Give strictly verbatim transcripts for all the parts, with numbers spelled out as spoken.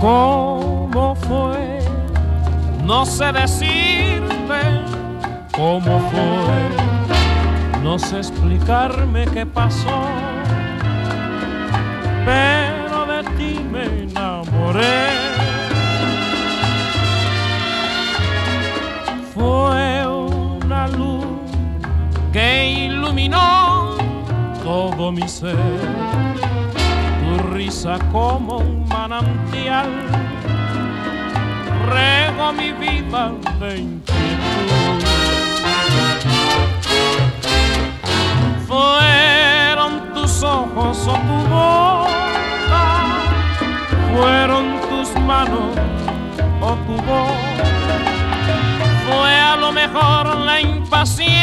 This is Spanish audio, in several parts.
¿Cómo fue? No sé decirte cómo fue, no sé explicarme qué pasó, pero de ti me enamoré. Fue una luz que iluminó todo mi ser, tu risa como un manantial regó mi vida de inquietud. Fueron tus ojos o tu boca, fueron tus manos o tu voz, fue a lo mejor la impaciencia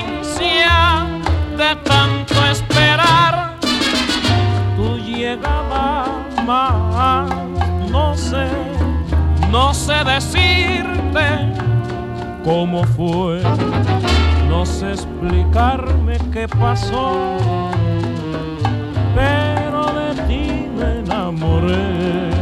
de tanto esperar tu llegada más. No sé, no sé decirte cómo fue, no sé explicarme qué pasó, pero de ti me enamoré.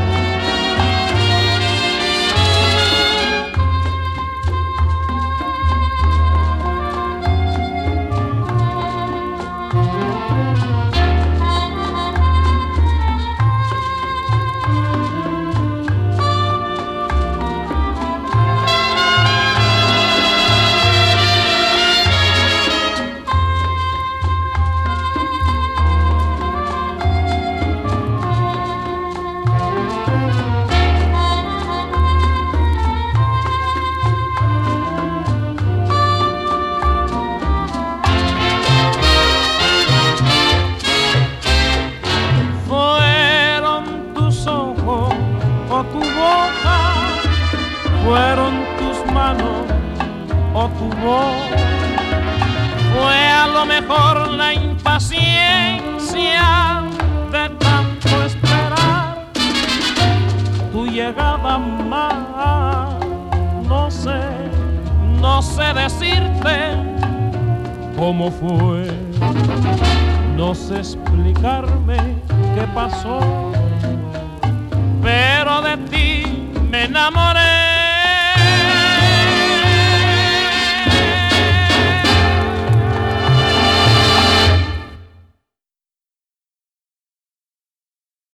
Tu boca, fueron tus manos o tu voz, fue a lo mejor la impaciencia de tanto esperar tu llegada más. No sé, no sé decirte cómo fue, no sé explicarme qué pasó, pero de ti me enamoré.